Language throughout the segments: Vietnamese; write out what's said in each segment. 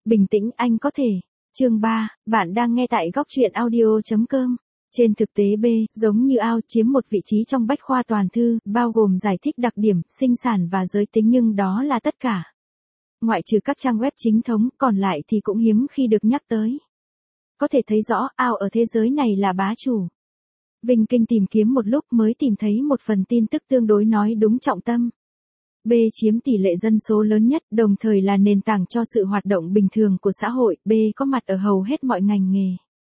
Bình tĩnh anh có thể. Chương 3, bạn đang nghe tại góc truyện audio.com. Trên thực tế B, giống như ao chiếm một vị trí trong bách khoa toàn thư, bao gồm giải thích đặc điểm, sinh sản và giới tính nhưng đó là tất cả. Ngoại trừ các trang web chính thống, còn lại thì cũng hiếm khi được nhắc tới. Có thể thấy rõ, ao ở thế giới này là bá chủ. Vinh Kinh tìm kiếm một lúc mới tìm thấy một phần tin tức tương đối nói đúng trọng tâm. B chiếm tỷ lệ dân số lớn nhất, đồng thời là nền tảng cho sự hoạt động bình thường của xã hội. B có mặt ở hầu hết mọi ngành nghề.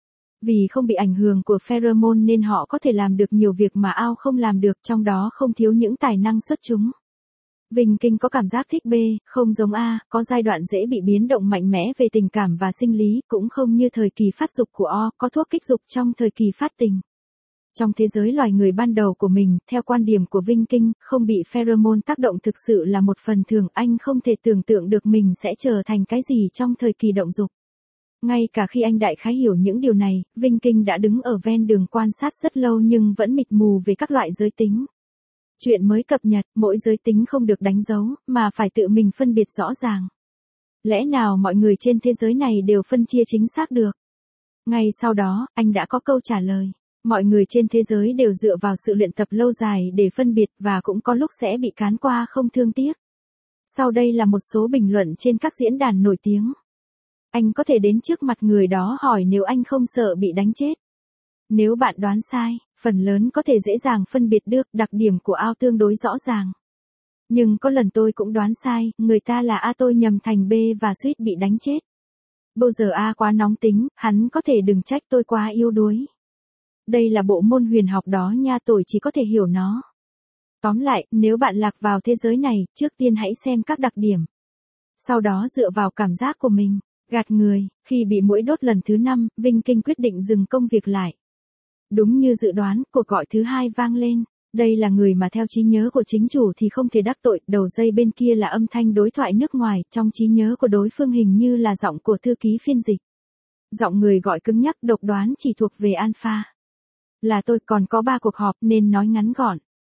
Vì không bị ảnh hưởng của pheromone nên họ có thể làm được nhiều việc mà ao không làm được, trong đó không thiếu những tài năng xuất chúng. Vinh Kinh có cảm giác thích B, không giống A, có giai đoạn dễ bị biến động mạnh mẽ về tình cảm và sinh lý, cũng không như thời kỳ phát dục của O, có thuốc kích dục trong thời kỳ phát tình. Trong thế giới loài người ban đầu của mình, theo quan điểm của Vinh Kinh, không bị pheromone tác động thực sự là một phần thường, anh không thể tưởng tượng được mình sẽ trở thành cái gì trong thời kỳ động dục. Ngay cả khi anh đại khái hiểu những điều này, Vinh Kinh đã đứng ở ven đường quan sát rất lâu nhưng vẫn mịt mù về các loại giới tính. Chuyện mới cập nhật, mỗi giới tính không được đánh dấu, mà phải tự mình phân biệt rõ ràng. Lẽ nào mọi người trên thế giới này đều phân chia chính xác được? Ngay sau đó, anh đã có câu trả lời. Mọi người trên thế giới đều dựa vào sự luyện tập lâu dài để phân biệt và cũng có lúc sẽ bị cán qua không thương tiếc. Sau đây là một số bình luận trên các diễn đàn nổi tiếng. Anh có thể đến trước mặt người đó hỏi nếu anh không sợ bị đánh chết. Nếu bạn đoán sai, phần lớn có thể dễ dàng phân biệt được, đặc điểm của ao tương đối rõ ràng. Nhưng có lần tôi cũng đoán sai, người ta là A tôi nhầm thành B và suýt bị đánh chết. Bao giờ A quá nóng tính, hắn có thể đừng trách tôi quá yếu đuối. Đây là bộ môn huyền học đó nha, tôi chỉ có thể hiểu nó. Tóm lại, nếu bạn lạc vào thế giới này, trước tiên hãy xem các đặc điểm. Sau đó dựa vào cảm giác của mình, gạt người. Khi bị muỗi đốt lần thứ 5, Vinh Kinh quyết định dừng công việc lại. Đúng như dự đoán, cuộc gọi thứ 2 vang lên. Đây là người mà theo trí nhớ của chính chủ thì không thể đắc tội, đầu dây bên kia là âm thanh đối thoại nước ngoài, trong trí nhớ của đối phương hình như là giọng của thư ký phiên dịch. Giọng người gọi cứng nhắc, độc đoán chỉ thuộc về Alpha. Là tôi, còn có 3 cuộc họp nên nói ngắn gọn.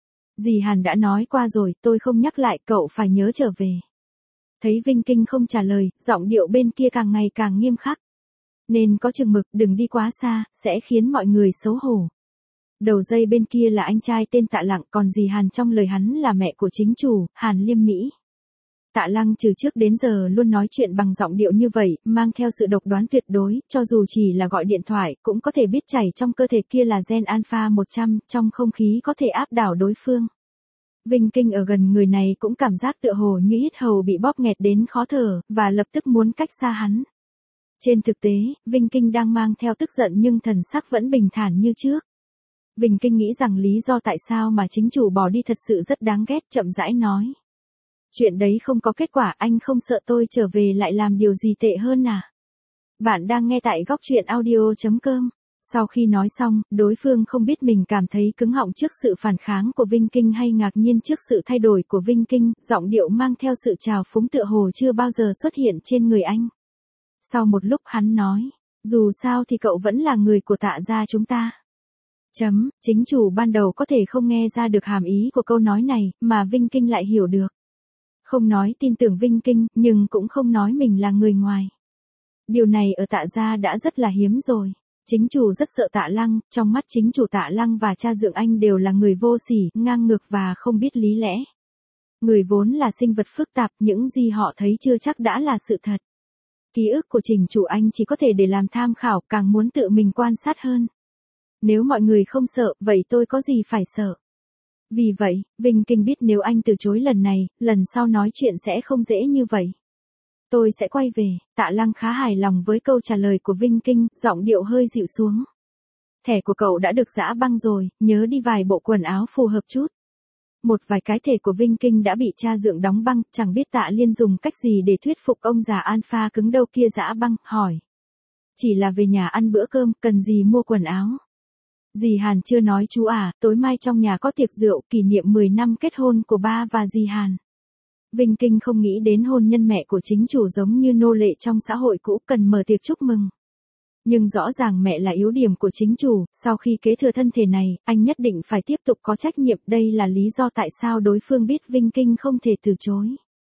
Dì Hàn đã nói qua rồi, tôi không nhắc lại, cậu phải nhớ trở về. Thấy Vinh Kinh không trả lời, giọng điệu bên kia càng ngày càng nghiêm khắc. Nên có chừng mực, đừng đi quá xa, sẽ khiến mọi người xấu hổ. Đầu dây bên kia là anh trai tên Tạ Lăng, còn dì Hàn trong lời hắn là mẹ của chính chủ, Hàn Liêm Mỹ. Tạ Lăng từ trước đến giờ luôn nói chuyện bằng giọng điệu như vậy, mang theo sự độc đoán tuyệt đối, cho dù chỉ là gọi điện thoại, cũng có thể biết chảy trong cơ thể kia là gen alpha 100, trong không khí có thể áp đảo đối phương. Vinh Kinh ở gần người này cũng cảm giác tựa hồ như yết hầu bị bóp nghẹt đến khó thở, và lập tức muốn cách xa hắn. Trên thực tế, Vinh Kinh đang mang theo tức giận nhưng thần sắc vẫn bình thản như trước. Vinh Kinh nghĩ rằng lý do tại sao mà chính chủ bỏ đi thật sự rất đáng ghét, chậm rãi nói. Chuyện đấy không có kết quả, anh không sợ tôi trở về lại làm điều gì tệ hơn à? Bạn đang nghe tại góc truyện audio.com. Sau khi nói xong, đối phương không biết mình cảm thấy cứng họng trước sự phản kháng của Vinh Kinh hay ngạc nhiên trước sự thay đổi của Vinh Kinh, giọng điệu mang theo sự trào phúng tựa hồ chưa bao giờ xuất hiện trên người anh. Sau một lúc hắn nói, dù sao thì cậu vẫn là người của Tạ gia chúng ta. Chính chủ ban đầu có thể không nghe ra được hàm ý của câu nói này, mà Vinh Kinh lại hiểu được. Không nói tin tưởng Vinh Kinh, nhưng cũng không nói mình là người ngoài. Điều này ở Tạ gia đã rất là hiếm rồi. Chính chủ rất sợ Tạ Lăng, trong mắt chính chủ Tạ Lăng và cha dượng anh đều là người vô sỉ, ngang ngược và không biết lý lẽ. Người vốn là sinh vật phức tạp, những gì họ thấy chưa chắc đã là sự thật. Ký ức của trình chủ anh chỉ có thể để làm tham khảo, càng muốn tự mình quan sát hơn. Nếu mọi người không sợ, vậy tôi có gì phải sợ? Vì vậy, Vinh Kinh biết nếu anh từ chối lần này, lần sau nói chuyện sẽ không dễ như vậy. Tôi sẽ quay về. Tạ Lăng khá hài lòng với câu trả lời của Vinh Kinh, giọng điệu hơi dịu xuống. Thẻ của cậu đã được giã băng rồi, nhớ đi vài bộ quần áo phù hợp chút. Một vài cái thẻ của Vinh Kinh đã bị cha dượng đóng băng, chẳng biết Tạ Liên dùng cách gì để thuyết phục ông già Alpha cứng đầu kia giã băng, hỏi. Chỉ là về nhà ăn bữa cơm, cần gì mua quần áo? Dì Hàn chưa nói chú à, tối mai trong nhà có tiệc rượu, kỷ niệm 10 năm kết hôn của ba và dì Hàn. Vinh Kinh không nghĩ đến hôn nhân mẹ của chính chủ giống như nô lệ trong xã hội cũ cần mở tiệc chúc mừng. Nhưng rõ ràng mẹ là yếu điểm của chính chủ, sau khi kế thừa thân thể này, anh nhất định phải tiếp tục có trách nhiệm, đây là lý do tại sao đối phương biết Vinh Kinh không thể từ chối.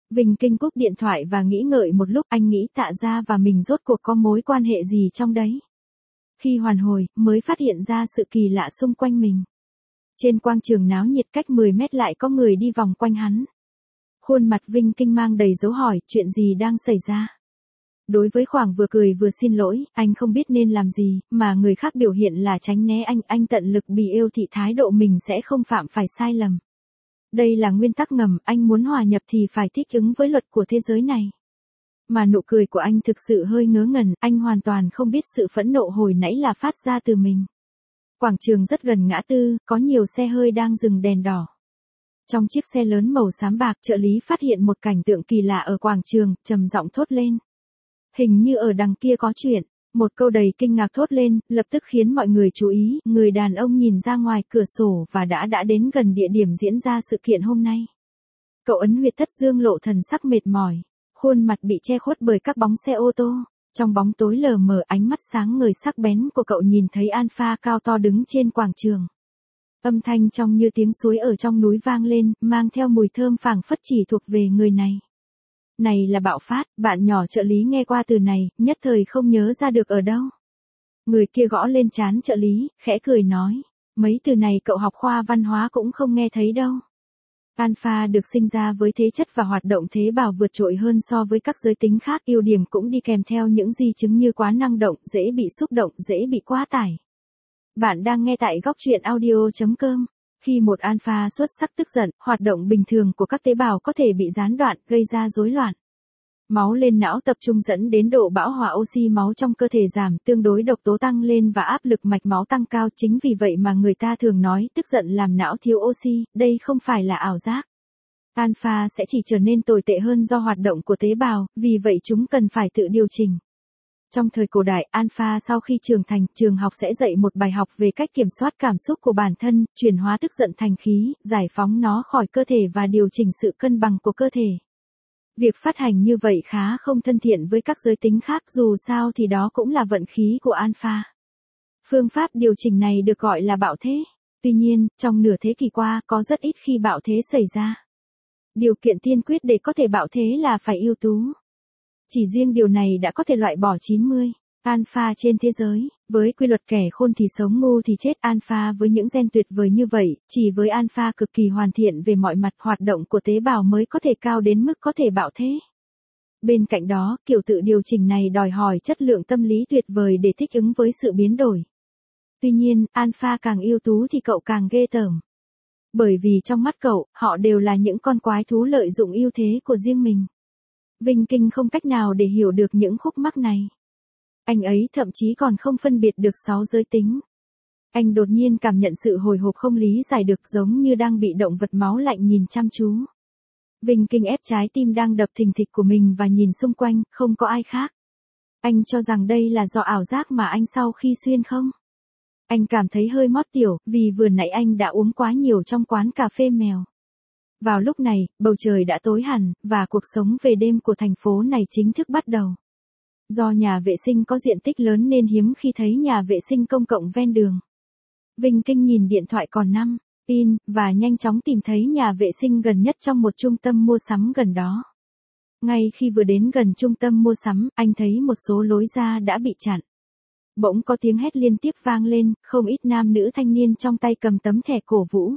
Vinh Kinh cúp điện thoại và nghĩ ngợi một lúc, anh nghĩ Tạ Gia và mình rốt cuộc có mối quan hệ gì trong đấy. Khi hoàn hồi, mới phát hiện ra sự kỳ lạ xung quanh mình. Trên quảng trường náo nhiệt cách 10 mét lại có người đi vòng quanh hắn. Khuôn mặt Vinh Kinh mang đầy dấu hỏi, chuyện gì đang xảy ra. Đối với khoảng vừa cười vừa xin lỗi, anh không biết nên làm gì, mà người khác biểu hiện là tránh né anh tận lực bì yêu thị thái độ mình sẽ không phạm phải sai lầm. Đây là nguyên tắc ngầm, anh muốn hòa nhập thì phải thích ứng với luật của thế giới này. Mà nụ cười của anh thực sự hơi ngớ ngẩn, anh hoàn toàn không biết sự phẫn nộ hồi nãy là phát ra từ mình. Quảng trường rất gần ngã tư, có nhiều xe hơi đang dừng đèn đỏ. Trong chiếc xe lớn màu xám bạc, trợ lý phát hiện một cảnh tượng kỳ lạ ở quảng trường, trầm giọng thốt lên. Hình như ở đằng kia có chuyện. Một câu đầy kinh ngạc thốt lên, lập tức khiến mọi người chú ý, người đàn ông nhìn ra ngoài cửa sổ và đã đến gần địa điểm diễn ra sự kiện hôm nay. Cậu Ấn Huyệt Thất Dương lộ thần sắc mệt mỏi, khuôn mặt bị che khuất bởi các bóng xe ô tô. Trong bóng tối lờ mờ, ánh mắt sáng ngời sắc bén của cậu nhìn thấy Alpha cao to đứng trên quảng trường. Âm thanh trong như tiếng suối ở trong núi vang lên, mang theo mùi thơm phảng phất chỉ thuộc về người này. Này là bạo phát, bạn nhỏ trợ lý nghe qua từ này, nhất thời không nhớ ra được ở đâu. Người kia gõ lên trán trợ lý, khẽ cười nói, mấy từ này cậu học khoa văn hóa cũng không nghe thấy đâu. Alpha được sinh ra với thế chất và hoạt động tế bào vượt trội hơn so với các giới tính khác, ưu điểm cũng đi kèm theo những di chứng như quá năng động, dễ bị xúc động, dễ bị quá tải. Bạn đang nghe tại góc truyện audio.com. Khi một alpha xuất sắc tức giận, hoạt động bình thường của các tế bào có thể bị gián đoạn, gây ra rối loạn. Máu lên não tập trung dẫn đến độ bão hòa oxy máu trong cơ thể giảm, tương đối độc tố tăng lên và áp lực mạch máu tăng cao. Chính vì vậy mà người ta thường nói tức giận làm não thiếu oxy, đây không phải là ảo giác. Alpha sẽ chỉ trở nên tồi tệ hơn do hoạt động của tế bào, vì vậy chúng cần phải tự điều chỉnh. Trong thời cổ đại, Alpha sau khi trưởng thành, trường học sẽ dạy một bài học về cách kiểm soát cảm xúc của bản thân, chuyển hóa tức giận thành khí, giải phóng nó khỏi cơ thể và điều chỉnh sự cân bằng của cơ thể. Việc phát hành như vậy khá không thân thiện với các giới tính khác, dù sao thì đó cũng là vận khí của Alpha. Phương pháp điều chỉnh này được gọi là bạo thế. Tuy nhiên, trong nửa thế kỷ qua, có rất ít khi bạo thế xảy ra. Điều kiện tiên quyết để có thể bạo thế là phải ưu tú. Chỉ riêng điều này đã có thể loại bỏ 90 alpha trên thế giới. Với quy luật kẻ khôn thì sống ngu thì chết, alpha với những gen tuyệt vời như vậy, chỉ với alpha cực kỳ hoàn thiện về mọi mặt hoạt động của tế bào mới có thể cao đến mức có thể bạo thế. Bên cạnh đó, kiểu tự điều chỉnh này đòi hỏi chất lượng tâm lý tuyệt vời để thích ứng với sự biến đổi. Tuy nhiên, alpha càng ưu tú thì cậu càng ghê tởm. Bởi vì trong mắt cậu, họ đều là những con quái thú lợi dụng ưu thế của riêng mình. Vinh Kinh không cách nào để hiểu được những khúc mắc này. Anh ấy thậm chí còn không phân biệt được 6 giới tính. Anh đột nhiên cảm nhận sự hồi hộp không lý giải được, giống như đang bị động vật máu lạnh nhìn chăm chú. Vinh Kinh ép trái tim đang đập thình thịch của mình và nhìn xung quanh, không có ai khác. Anh cho rằng đây là do ảo giác mà anh sau khi xuyên không? Anh cảm thấy hơi mót tiểu, vì vừa nãy anh đã uống quá nhiều trong quán cà phê mèo. Vào lúc này, bầu trời đã tối hẳn, và cuộc sống về đêm của thành phố này chính thức bắt đầu. Do nhà vệ sinh có diện tích lớn nên hiếm khi thấy nhà vệ sinh công cộng ven đường. Vinh Kinh nhìn điện thoại còn 5 pin, và nhanh chóng tìm thấy nhà vệ sinh gần nhất trong một trung tâm mua sắm gần đó. Ngay khi vừa đến gần trung tâm mua sắm, anh thấy một số lối ra đã bị chặn. Bỗng có tiếng hét liên tiếp vang lên, không ít nam nữ thanh niên trong tay cầm tấm thẻ cổ vũ.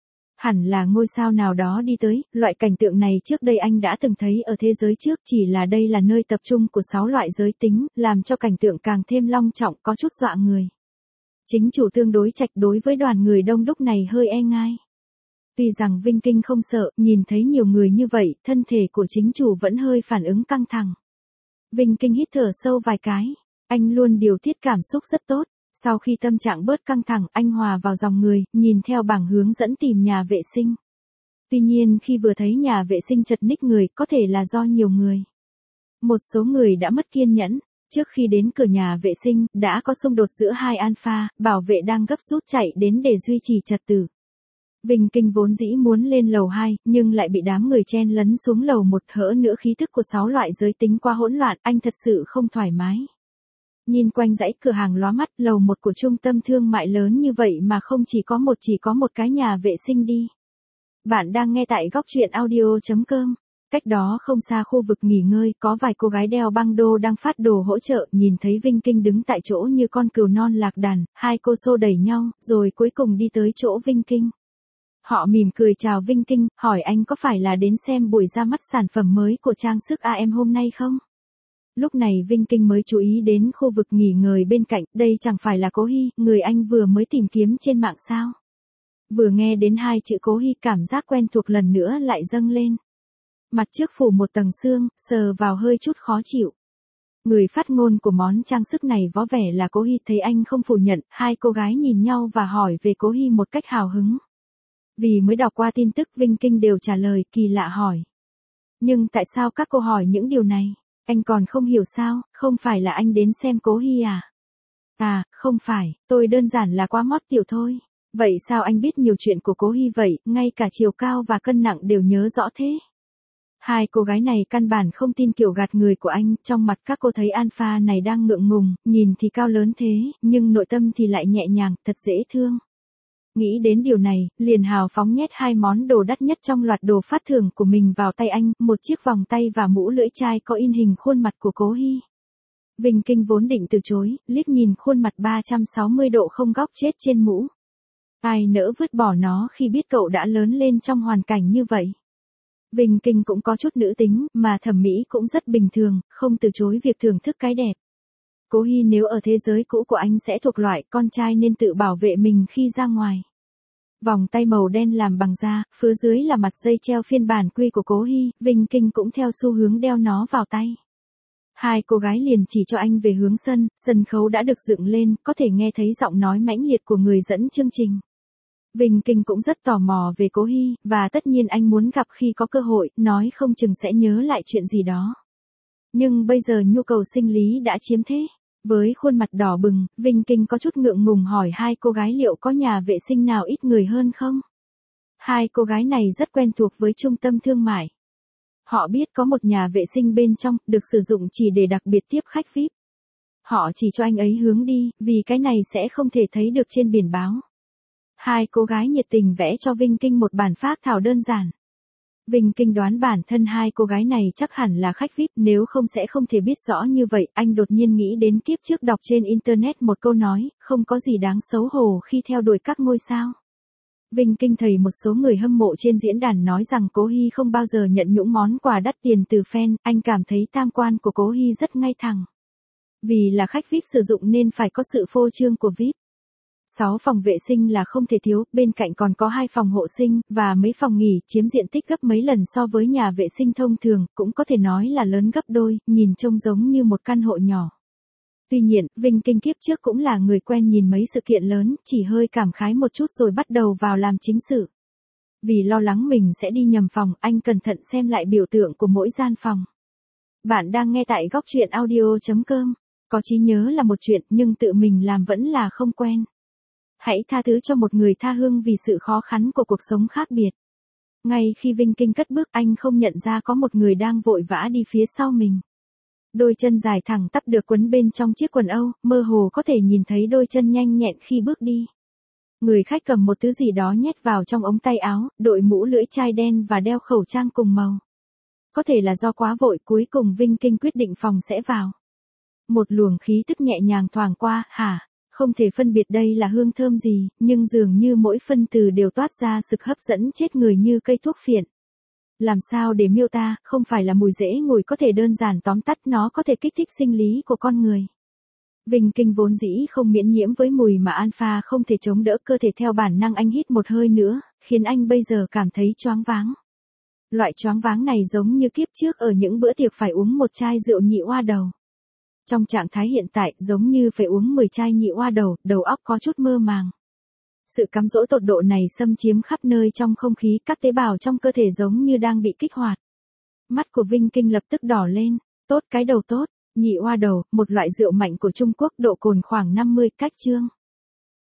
Hẳn là ngôi sao nào đó đi tới, loại cảnh tượng này trước đây anh đã từng thấy ở thế giới trước, chỉ là đây là nơi tập trung của 6 loại giới tính, làm cho cảnh tượng càng thêm long trọng, có chút dọa người. Chính chủ tương đối trạch đối với đoàn người đông đúc này hơi e ngại. Tuy rằng Vinh Kinh không sợ, nhìn thấy nhiều người như vậy, thân thể của chính chủ vẫn hơi phản ứng căng thẳng. Vinh Kinh hít thở sâu vài cái, anh luôn điều tiết cảm xúc rất tốt. Sau khi tâm trạng bớt căng thẳng, anh hòa vào dòng người, nhìn theo bảng hướng dẫn tìm nhà vệ sinh. Tuy nhiên khi vừa thấy nhà vệ sinh chật ních người, có thể là do nhiều người. Một số người đã mất kiên nhẫn. Trước khi đến cửa nhà vệ sinh, đã có xung đột giữa hai alpha, bảo vệ đang gấp rút chạy đến để duy trì trật tự. Vinh Kinh vốn dĩ muốn lên lầu 2, nhưng lại bị đám người chen lấn xuống lầu 1, hỡ nữa khí thức của 6 loại giới tính quá hỗn loạn, anh thật sự không thoải mái. Nhìn quanh dãy cửa hàng lóa mắt, lầu 1 của trung tâm thương mại lớn như vậy mà không chỉ có một cái nhà vệ sinh đi. Bạn đang nghe tại góc truyện audio.com. Cách đó không xa khu vực nghỉ ngơi, có vài cô gái đeo băng đô đang phát đồ hỗ trợ, nhìn thấy Vinh Kinh đứng tại chỗ như con cừu non lạc đàn, hai cô xô đẩy nhau, rồi cuối cùng đi tới chỗ Vinh Kinh. Họ mỉm cười chào Vinh Kinh, hỏi anh có phải là đến xem buổi ra mắt sản phẩm mới của trang sức AM hôm nay không? Lúc này Vinh Kinh mới chú ý đến khu vực nghỉ ngơi bên cạnh, đây chẳng phải là Cố Hy, người anh vừa mới tìm kiếm trên mạng sao? Vừa nghe đến hai chữ Cố Hy, cảm giác quen thuộc lần nữa lại dâng lên. Mặt trước phủ một tầng sương, sờ vào hơi chút khó chịu. Người phát ngôn của món trang sức này có vẻ là Cố Hy, thấy anh không phủ nhận, hai cô gái nhìn nhau và hỏi về Cố Hy một cách hào hứng. Vì mới đọc qua tin tức, Vinh Kinh đều trả lời, kỳ lạ hỏi. Nhưng tại sao các cô hỏi những điều này? Anh còn không hiểu sao, không phải là anh đến xem Cố Hy à? À, không phải, tôi đơn giản là quá mót tiểu thôi. Vậy sao anh biết nhiều chuyện của Cố Hy vậy, ngay cả chiều cao và cân nặng đều nhớ rõ thế? Hai cô gái này căn bản không tin kiểu gạt người của anh, trong mặt các cô thấy alpha này đang ngượng ngùng, nhìn thì cao lớn thế, nhưng nội tâm thì lại nhẹ nhàng, thật dễ thương. Nghĩ đến điều này, liền hào phóng nhét hai món đồ đắt nhất trong loạt đồ phát thưởng của mình vào tay anh, một chiếc vòng tay và mũ lưỡi chai có in hình khuôn mặt của Cố Hy. Vinh Kinh vốn định từ chối, liếc nhìn khuôn mặt 360 độ không góc chết trên mũ. Ai nỡ vứt bỏ nó khi biết cậu đã lớn lên trong hoàn cảnh như vậy. Vinh Kinh cũng có chút nữ tính, mà thẩm mỹ cũng rất bình thường, không từ chối việc thưởng thức cái đẹp. Cố Hy nếu ở thế giới cũ của anh sẽ thuộc loại con trai nên tự bảo vệ mình khi ra ngoài. Vòng tay màu đen làm bằng da, phía dưới là mặt dây treo phiên bản quy của Cố Hy, Vinh Kinh cũng theo xu hướng đeo nó vào tay. Hai cô gái liền chỉ cho anh về hướng sân khấu đã được dựng lên, có thể nghe thấy giọng nói mãnh liệt của người dẫn chương trình. Vinh Kinh cũng rất tò mò về Cố Hy, và tất nhiên anh muốn gặp khi có cơ hội, nói không chừng sẽ nhớ lại chuyện gì đó. Nhưng bây giờ nhu cầu sinh lý đã chiếm thế. Với khuôn mặt đỏ bừng, Vinh Kinh có chút ngượng ngùng hỏi hai cô gái liệu có nhà vệ sinh nào ít người hơn không? Hai cô gái này rất quen thuộc với trung tâm thương mại. Họ biết có một nhà vệ sinh bên trong, được sử dụng chỉ để đặc biệt tiếp khách VIP. Họ chỉ cho anh ấy hướng đi, vì cái này sẽ không thể thấy được trên biển báo. Hai cô gái nhiệt tình vẽ cho Vinh Kinh một bản phác thảo đơn giản. Vinh Kinh đoán bản thân hai cô gái này chắc hẳn là khách VIP, nếu không sẽ không thể biết rõ như vậy. Anh đột nhiên nghĩ đến kiếp trước đọc trên internet một câu nói, không có gì đáng xấu hổ khi theo đuổi các ngôi sao. Vinh Kinh thấy một số người hâm mộ trên diễn đàn nói rằng Cố Hy không bao giờ nhận những món quà đắt tiền từ fan, anh cảm thấy tam quan của Cố Hy rất ngay thẳng. Vì là khách VIP sử dụng nên phải có sự phô trương của VIP. 6 phòng vệ sinh là không thể thiếu, bên cạnh còn có 2 phòng hộ sinh, và mấy phòng nghỉ, chiếm diện tích gấp mấy lần so với nhà vệ sinh thông thường, cũng có thể nói là lớn gấp đôi, nhìn trông giống như một căn hộ nhỏ. Tuy nhiên, Vinh Kinh kiếp trước cũng là người quen nhìn mấy sự kiện lớn, chỉ hơi cảm khái một chút rồi bắt đầu vào làm chính sự. Vì lo lắng mình sẽ đi nhầm phòng, anh cẩn thận xem lại biểu tượng của mỗi gian phòng. Bạn đang nghe tại góc truyện audio.com. Có trí nhớ là một chuyện, nhưng tự mình làm vẫn là không quen. Hãy tha thứ cho một người tha hương vì sự khó khăn của cuộc sống khác biệt. Ngay khi Vinh Kinh cất bước, anh không nhận ra có một người đang vội vã đi phía sau mình. Đôi chân dài thẳng tắp được quấn bên trong chiếc quần âu, mơ hồ có thể nhìn thấy đôi chân nhanh nhẹn khi bước đi. Người khách cầm một thứ gì đó nhét vào trong ống tay áo, đội mũ lưỡi chai đen và đeo khẩu trang cùng màu. Có thể là do quá vội, cuối cùng Vinh Kinh quyết định phòng sẽ vào. Một luồng khí tức nhẹ nhàng thoảng qua, không thể phân biệt đây là hương thơm gì, nhưng dường như mỗi phân từ đều toát ra sự hấp dẫn chết người như cây thuốc phiện. Làm sao để miêu tả, không phải là mùi dễ ngửi, có thể đơn giản tóm tắt nó có thể kích thích sinh lý của con người. Vinh Kinh vốn dĩ không miễn nhiễm với mùi mà alpha không thể chống đỡ, cơ thể theo bản năng anh hít một hơi nữa, khiến anh bây giờ cảm thấy choáng váng. Loại choáng váng này giống như kiếp trước ở những bữa tiệc phải uống một chai rượu nhị oa đầu. Trong trạng thái hiện tại, giống như phải uống 10 chai nhị oa đầu óc có chút mơ màng. Sự cám dỗ tột độ này xâm chiếm khắp nơi trong không khí, các tế bào trong cơ thể giống như đang bị kích hoạt. Mắt của Vinh Kinh lập tức đỏ lên, tốt cái đầu tốt, nhị oa đầu, một loại rượu mạnh của Trung Quốc, độ cồn khoảng 50, cách chương.